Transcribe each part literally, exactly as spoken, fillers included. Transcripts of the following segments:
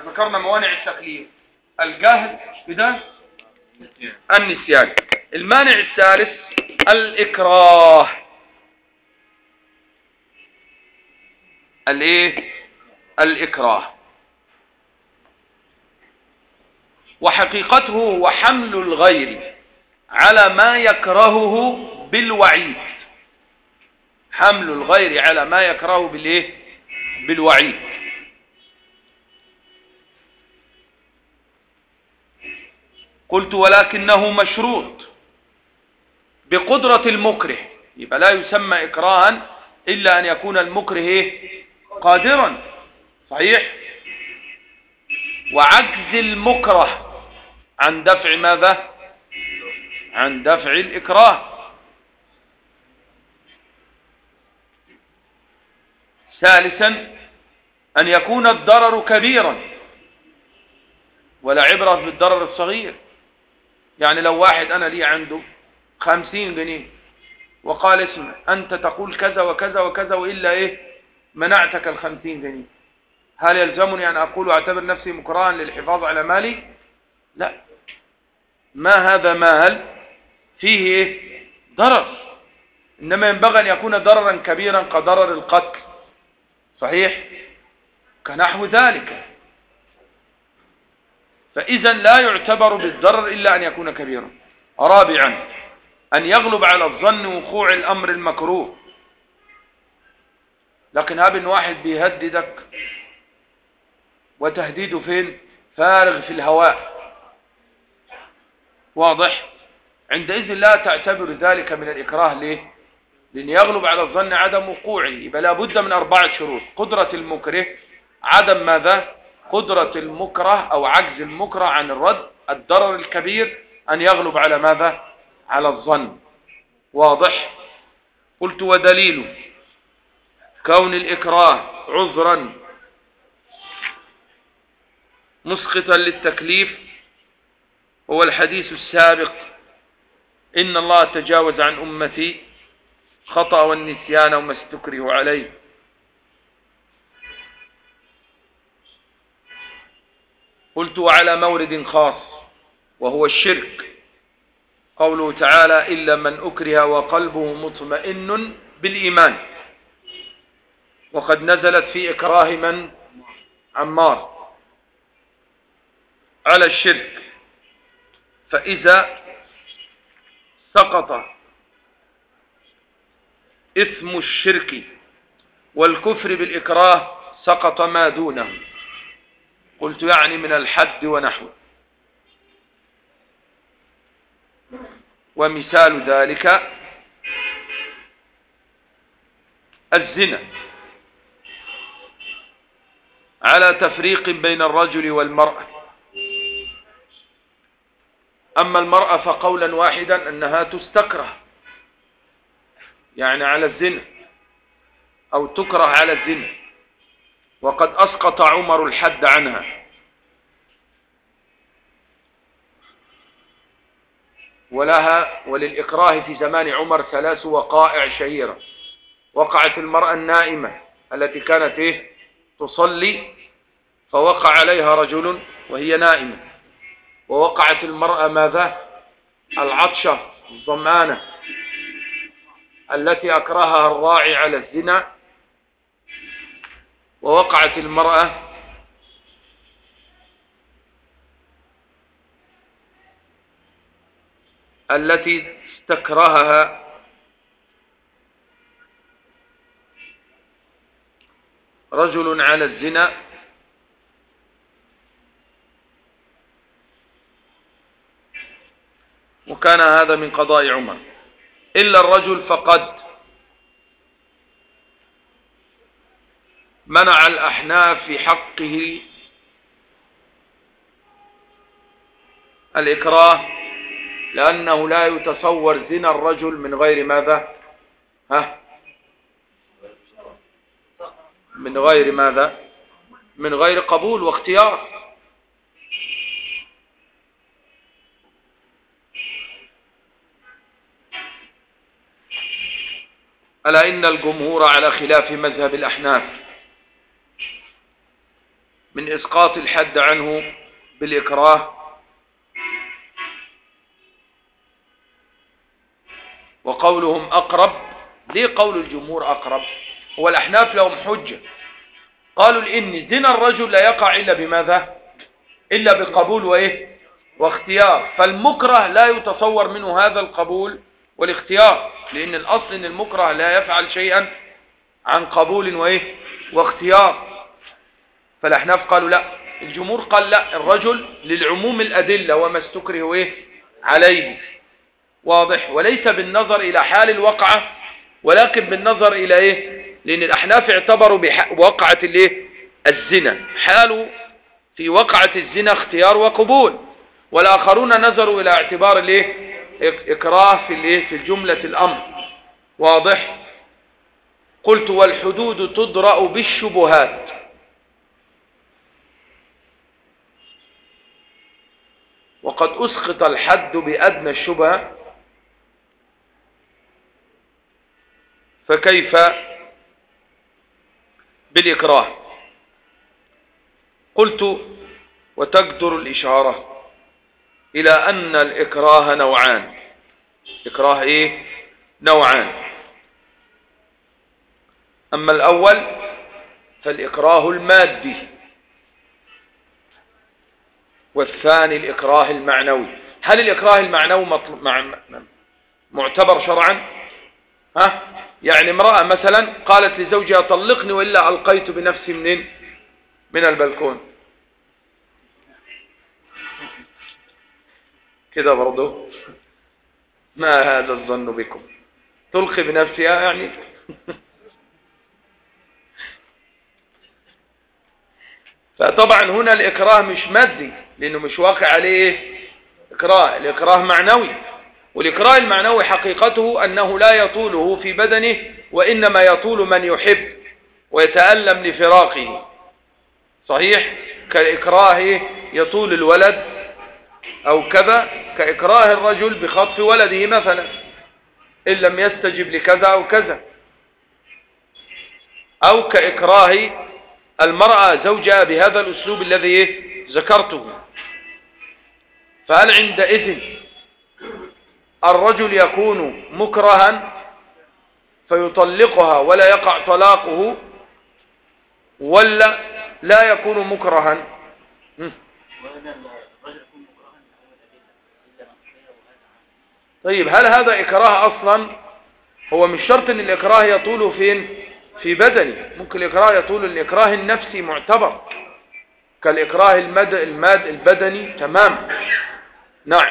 ذكرنا موانع التكليف: الجهل بده النسيان. المانع الثالث الإكراه. الايه؟ الإكراه. وحقيقته هو حمل الغير على ما يكرهه بالوعيد. حمل الغير على ما يكرهه بالايه؟ بالوعيد. قلت ولكنه مشروط بقدرة المكره، يبقى لا يسمى إكراها إلا أن يكون المكره إيه؟ قادرا. صحيح؟ وعجز المكره عن دفع ماذا؟ عن دفع الإكراه. ثالثا أن يكون الضرر كبيرا، ولا عبرة بالضرر الصغير. يعني لو واحد أنا لي عنده خمسين جنيه وقال اسمع أنت تقول كذا وكذا وكذا وإلا إيه منعتك الخمسين جنيه، هل يلزمني أن أقول واعتبر نفسي مكرها للحفاظ على مالي؟ لا، ما هذا مال فيه إيه؟ ضرر، إنما ينبغي أن يكون ضررا كبيرا كضرر القتل. صحيح؟ كنحو ذلك. فإذا لا يعتبر بالضرر إلا أن يكون كبيرا. رابعا أن يغلب على الظن وقوع الأمر المكروه. لكن هاب واحد بيهددك وتهديده فين؟ فارغ في الهواء. واضح؟ عندئذ لا تعتبر ذلك من الإكراه. ليه؟ لأن يغلب على الظن عدم وقوعه. يبقى لا بد من أربعة شروط: قدرة المكره، عدم ماذا؟ قدرة المكره أو عجز المكره عن الرد، الضرر الكبير، أن يغلب على ماذا؟ على الظن. واضح؟ قلت ودليل كون الإكراه عذرا مسقطا للتكليف هو الحديث السابق: إن الله تجاوز عن أمتي خطأ والنسيان وما استكره عليه. قلت وعلى مورد خاص وهو الشرك قوله تعالى: إلا من أكره وقلبه مطمئن بالإيمان، وقد نزلت في إكراه من؟ عمار على الشرك. فإذا سقط إثم الشرك والكفر بالإكراه سقط ما دونه. قلت يعني من الحد ونحوه. ومثال ذلك الزنا على تفريق بين الرجل والمرأة. أما المرأة فقولا واحدا أنها تستكره، يعني على الزنا، أو تكره على الزنا، وقد أسقط عمر الحد عنها. ولها وللإكراه في زمان عمر ثلاث وقائع شهيرة: وقعت المرأة النائمة التي كانت إيه؟ تصلي فوقع عليها رجل وهي نائمة، ووقعت المرأة ماذا؟ العطشة الظمآنة التي أكرهها الراعي على الزنا، ووقعت المرأة التي استكرهها رجل على الزنا، وكان هذا من قضاء عمر. إلا الرجل فقد منع الأحناف في حقه الإكراه، لأنه لا يتصور زنا الرجل من غير ماذا؟ ها؟ من غير ماذا؟ من غير قبول واختيار. ألا إن الجمهور على خلاف مذهب الأحناف، من إسقاط الحد عنه بالإكراه. وقولهم أقرب، ليه قول الجمهور أقرب؟ هو الأحناف لهم حجة، قالوا لإن زنا الرجل لا يقع إلا بماذا؟ إلا بقبول وإيه؟ واختيار. فالمكره لا يتصور منه هذا القبول والاختيار، لأن الأصل أن المكره لا يفعل شيئا عن قبول وإيه؟ واختيار. فالأحناف قالوا لا، الجمهور قال لا، الرجل للعموم الأدلة وما استكره إيه؟ عليه، واضح، وليس بالنظر إلى حال الوقعة ولكن بالنظر إلى إيه؟ لأن الأحناف اعتبروا بوقعة الإيه؟ الزنا، حاله في وقعة الزنا اختيار وقبول، والآخرون نظروا إلى اعتبار الإيه؟ إكراه في الإيه؟ في الجملة الأمر، واضح. قلت والحدود تدرأ بالشبهات، وقد أسقط الحد بأدنى الشبهة، فكيف بالإكراه؟ قلت وتقدر الإشارة إلى أن الإكراه نوعان. إكراه إيه؟ نوعان. أما الأول فالإكراه المادي، والثاني الإكراه المعنوي. هل الإكراه المعنوي مطلوب مع... معتبر شرعا؟ ها؟ يعني امرأة مثلا قالت لزوجها طلقني وإلا ألقيت بنفسي منين؟ من البلكون، كده برضو ما هذا الظن بكم؟ تلقي بنفسها يعني فطبعا هنا الإكراه مش مادي لأنه مش واقع عليه إكراه، الإكراه معنوي. والإكراه المعنوي حقيقته أنه لا يطوله في بدنه، وإنما يطول من يحب ويتألم لفراقه، صحيح؟ كإكراه يطول الولد، أو كذا كإكراه الرجل بخطف ولده مثلا إن لم يستجب لكذا أو كذا، أو كإكراه المرأة زوجها بهذا الأسلوب الذي ذكرته. فهل عندئذ الرجل يكون مكرها فيطلقها ولا يقع طلاقه، ولا لا يكون مكرها؟ طيب هل هذا إكراه أصلا؟ هو مش شرط ان الإكراه يطول فين؟ في بدني، ممكن الإكراه يطول الإكراه النفسي معتبر كالإكراه المد... الماد البدني، تمام. نعم.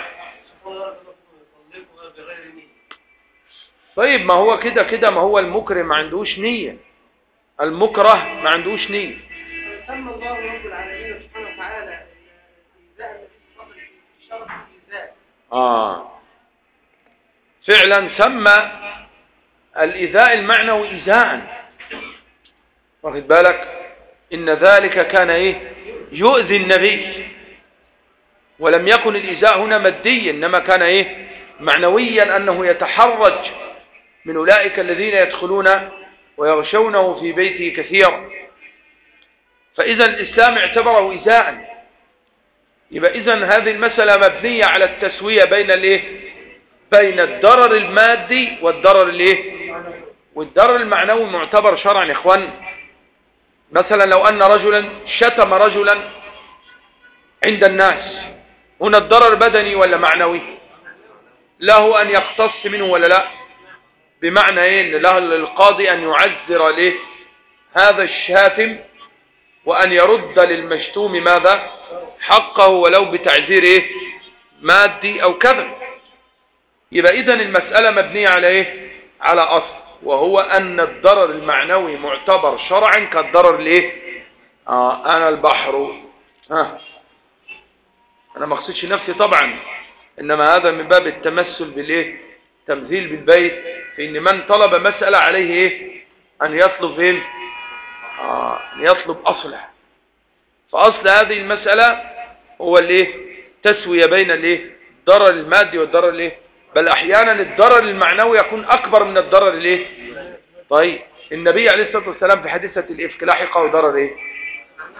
طيب ما هو كده كده، ما هو المكره ما عندوش نية، المكره ما عندوش نية. سمى الله رب العالمين سبحانه وتعالى الإيذاء في شرف الإيذاء. آه فعلا سمى الإيذاء المعنوي إيذاء، واخد بالك؟ إن ذلك كان إيه؟ يؤذي النبي، ولم يكن الإيذاء هنا ماديا، إنما كان إيه؟ معنويا، أنه يتحرج من أولئك الذين يدخلون ويغشونه في بيته كثيرا. فإذا الإسلام اعتبره إيذاء. يبقى إذن هذه المسألة مبنية على التسوية بين الإيه؟ بين الضرر المادي والضرر الإيه؟ والضرر المعنوي معتبر شرعا. إخوان مثلا لو أن رجلا شتم رجلا عند الناس، هنا الضرر بدني ولا معنوي؟ له أن يقتص منه ولا لا؟ بمعنى إيه؟ إن له للقاضي أن يعذر له هذا الشاتم، وأن يرد للمشتوم ماذا؟ حقه، ولو بتعذير إيه؟ مادي أو كذا. يبقى إذن المسألة مبنية على إيه؟ على أصل، وهو أن الضرر المعنوي معتبر شرعا كالضرر الإيه؟ آه أنا البحر، ها أنا ما اقصدش نفسي طبعا، إنما هذا من باب التمثل بالإيه؟ تمثيل بالبيت، في إن من طلب مسألة عليه إيه؟ أن يطلب إيه؟ آه أن يطلب أصله. فأصل هذه المسألة هو الإيه؟ تسوية بين الإيه؟ الضرر المادي والضرر الإيه؟ بل أحيانا الضرر المعنوي يكون أكبر من الضرر الإيه؟ طيب النبي عليه الصلاة والسلام في حادثة الإفك لاحقه ضرر إيه؟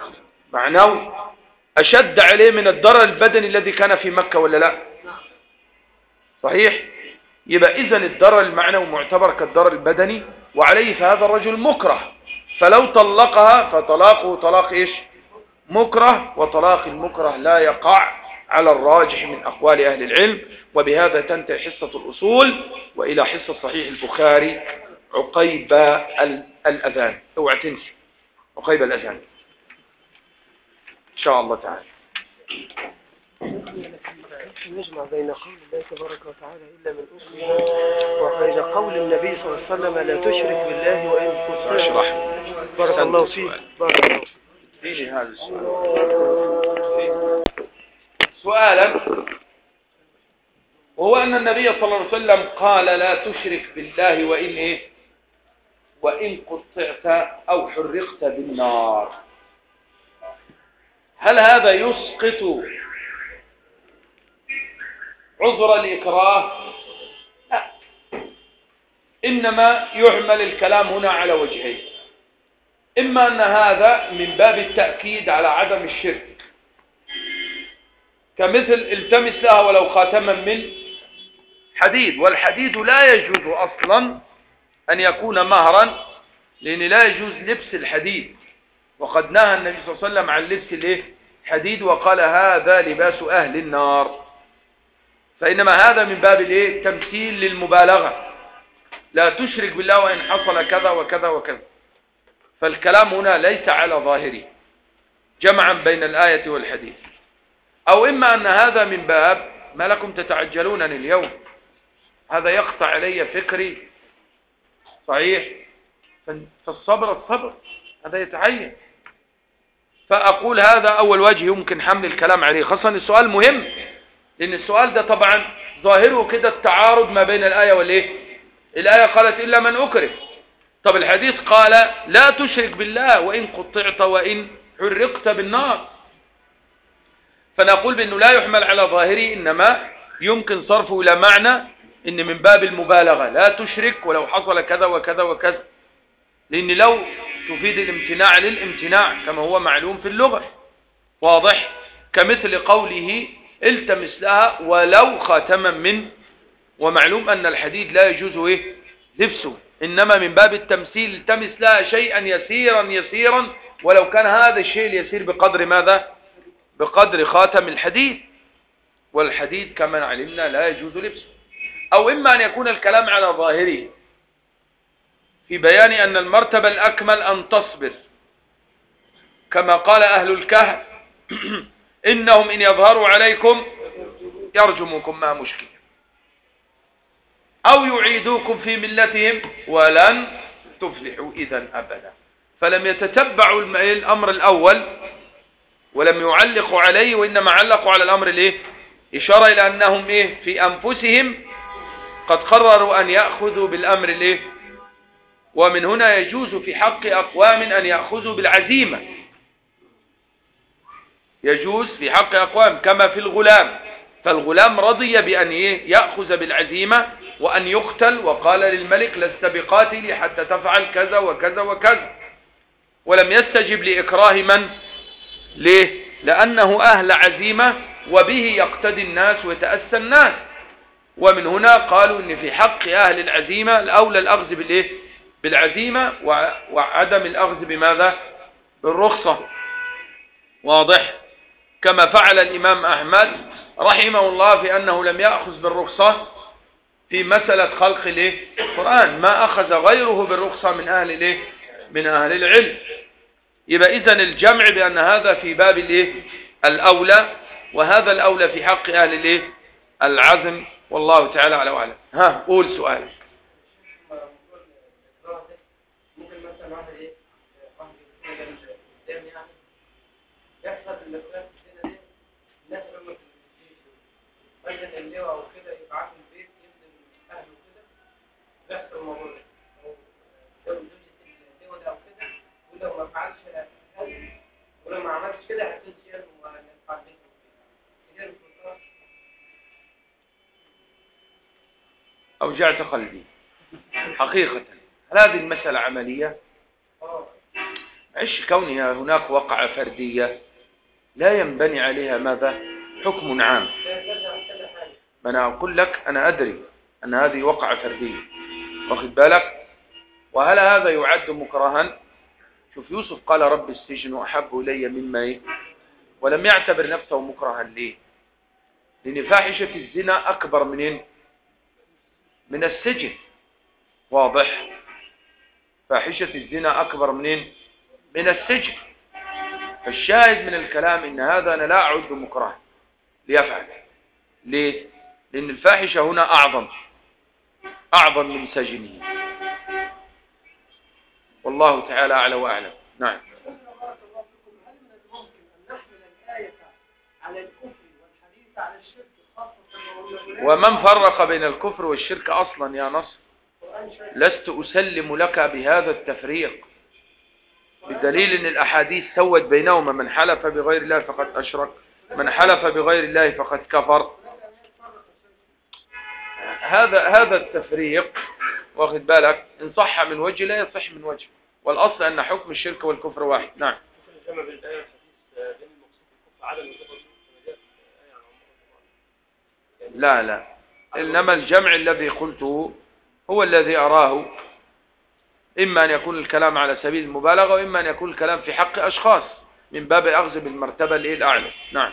معنوي أشد عليه من الضرر البدني الذي كان في مكة ولا لا؟ صحيح؟ يبقى إذن الضرر المعنوي معتبر كالضرر البدني، وعليه فهذا الرجل مكره، فلو طلقها فطلاقه طلاق إيش؟ مكره، وطلاق المكره لا يقع على الراجح من أقوال أهل العلم. وبهذا تنتهي حصة الأصول، وإلى حصة صحيح البخاري عقيب الأذان. اوعى تنسي عقيب الأذان إن شاء الله تعالى. نجمع بين قول الله تبارك وتعالى إلا من أسلم وبين قول النبي صلى الله عليه وسلم لا تشرك بالله وإن كنت أشرح. بارك الله فيك. بارك الله فيك. ديني هذا السؤال سؤالا، وهو أن النبي صلى الله عليه وسلم قال لا تشرك بالله وإن إيه؟ وإن قطعت أو حرقت بالنار. هل هذا يسقط عذر الإكراه؟ لا، إنما يعمل الكلام هنا على وجهين. إما أن هذا من باب التأكيد على عدم الشرك، كمثل التمس لها ولو خاتما من حديد، والحديد لا يجوز أصلا أن يكون مهرا، لأن لا يجوز لبس الحديد، وقد نهى النبي صلى الله عليه وسلم عن لبس الحديد وقال هذا لباس أهل النار. فإنما هذا من باب التمثيل للمبالغة، لا تشرك بالله وإن حصل كذا وكذا وكذا. فالكلام هنا ليس على ظاهره جمعا بين الآية والحديث. أو إما أن هذا من باب ما لكم تتعجلونني اليوم، هذا يقطع علي فكري، صحيح، فالصبر الصبر هذا يتعين. فأقول هذا أول وجه يمكن حمل الكلام عليه، خاصة السؤال مهم، لأن السؤال ده طبعا ظاهره كده التعارض ما بين الآية والإيه؟ الآية قالت إلا من أكره، طب الحديث قال لا تشرك بالله وإن قطعت وإن حرقت بالنار. فنقول بأنه لا يحمل على ظاهره، إنما يمكن صرفه إلى معنى إن من باب المبالغة لا تشرك ولو حصل كذا وكذا وكذا، لأن لو تفيد الامتناع للامتناع كما هو معلوم في اللغة، واضح، كمثل قوله التمس لها ولو خاتما من، ومعلوم أن الحديد لا يجوز إيه لبسه، إنما من باب التمثيل التمس لها شيئا يسيرا يسيرا ولو كان هذا الشيء اليسير بقدر ماذا؟ بقدر خاتم الحديد، والحديد كما علمنا لا يجوز لبسه. أو إما أن يكون الكلام على ظاهره في بيان أن المرتبة الأكمل أن تصبر، كما قال أهل الكهف إنهم إن يظهروا عليكم يرجموكم ما مشكلة أو يعيدوكم في ملتهم ولن تفلحوا إذا أبدا. فلم يتتبعوا الأمر الأول ولم يعلقوا عليه، وإنما علقوا على الأمر الإيه؟ إشارة إلى أنهم إيه؟ في أنفسهم قد قرروا أن يأخذوا بالأمر الإيه؟ ومن هنا يجوز في حق أقوام أن يأخذوا بالعزيمة، يجوز في حق أقوام كما في الغلام، فالغلام رضي بأن يأخذ بالعزيمة وأن يقتل، وقال للملك لست بقاتلي حتى تفعل كذا وكذا وكذا، ولم يستجب لإكراه من؟ ليه؟ لأنه أهل عزيمة وبه يقتدي الناس ويتأسى الناس. ومن هنا قالوا إن في حق أهل العزيمة الأولى الأخذ بالإيه؟ بالعزيمة وعدم الأخذ بماذا؟ بالرخصة، واضح، كما فعل الإمام أحمد رحمه الله في أنه لم يأخذ بالرخصة في مسألة خلق القرآن، ما أخذ غيره بالرخصة من أهل الإيه؟ من أهل العلم. يبقى إذن الجمع بأن هذا في باب الإيه؟ الأولى، وهذا الأولى في حق أهل الإيه؟ العزم، والله تعالى على وعلم. ها قول سؤال. ممكن مثلا واحد ايه واحد يقدم يعني يحصل اللي في السنه دي الناس لما تجيش مثلا اللواء او كده يبعت البيت يخدم اهله كده، بيحصل الموضوع ده لو اللواء ده او كده، ولو ما فعلش ولو ما عملش كده هتنشر وهنفعل بيته كده. أوجعت قلبي حقيقة. هل هذه المسألة عملية؟ عش كونها هناك وقعة فردية لا ينبني عليها ماذا؟ حكم عام. ما أنا أقول لك أنا أدري أن هذه وقعة فردية، واخد بالك؟ وهل هذا يعد مكرها؟ شوف يوسف قال رب السجن أحب إلي مما إيه؟ ولم يعتبر نفسه مكرها. ليه؟ لأن فاحشة الزنا أكبر من من السجن. واضح؟ فاحشة الزنا أكبر من من السجن. فالشاهد من الكلام إن هذا أنا لا أعد مكرها ليفعل. ليه؟ لأن الفاحشة هنا أعظم أعظم من سجنه. والله تعالى أعلى وأعلم. نعم. ومن فرق بين الكفر والشرك أصلا يا نصر؟ لست أسلم لك بهذا التفريق، بدليل أن الأحاديث سوت بينهما. من حلف بغير الله فقد أشرك، من حلف بغير الله فقد كفر. هذا هذا التفريق واخد بالك إن صح من وجه لا يصح من وجه، والأصل أن حكم الشرك والكفر واحد. نعم. لا لا، إنما الجمع الذي قلته هو الذي أراه، إما أن يكون الكلام على سبيل المبالغة، وإما أن يكون الكلام في حق أشخاص من باب أخذ بالمرتبة الأعلى. نعم.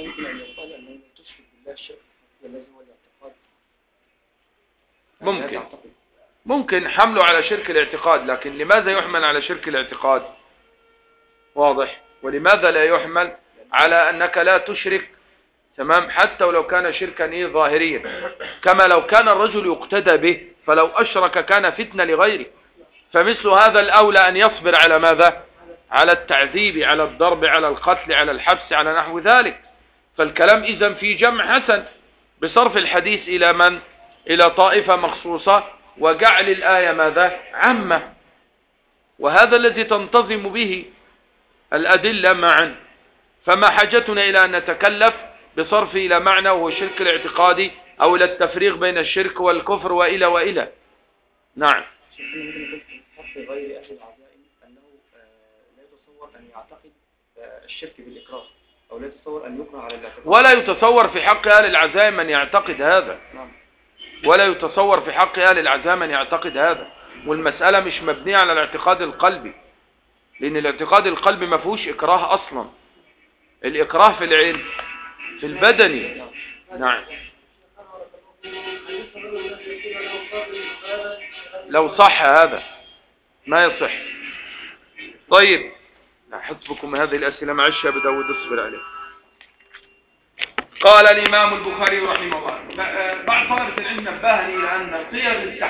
ممكن ممكن حمله على شرك الاعتقاد، لكن لماذا يحمل على شرك الاعتقاد؟ واضح. ولماذا لا يحمل على أنك لا تشرك؟ تمام. حتى ولو كان شركا إيه ظاهريا، كما لو كان الرجل يقتدى به فلو أشرك كان فتنة لغيره. فمثل هذا الأولى أن يصبر على ماذا؟ على التعذيب، على الضرب، على القتل، على الحبس، على نحو ذلك. فالكلام إذن في جمع حسن بصرف الحديث إلى من؟ إلى طائفة مخصوصة، وجعل الآية ماذا؟ عامة. وهذا الذي تنتظم به الأدلة معا. فما حاجتنا إلى أن نتكلف بصرف إلى معنى وهو شرك الاعتقادي، أو إلى التفريق بين الشرك والكفر وإلى وإلى. نعم. في غير أهل العزائم أنه لا يتصور أن يعتقد الشرك بالإكراه، أو لا يتصور أن يكره على الاعتقاد، ولا يتصور في حق أهل العزائم أن يعتقد هذا. نعم. ولا يتصور في حق أهل العزائم أن يعتقد هذا. والمسألة مش مبنية على الاعتقاد القلبي، لأن الاعتقاد القلبي ما فيهوش إكراه أصلا. الإكراه في العلم في البدني. نعم. لو صح هذا ما يصح. طيب حسبكم هذه الأسئلة مع الشاب داود اصبر عليه. قال الإمام البخاري رحمه الله: بعض طلبة العلم نبهني إلى أن صيغ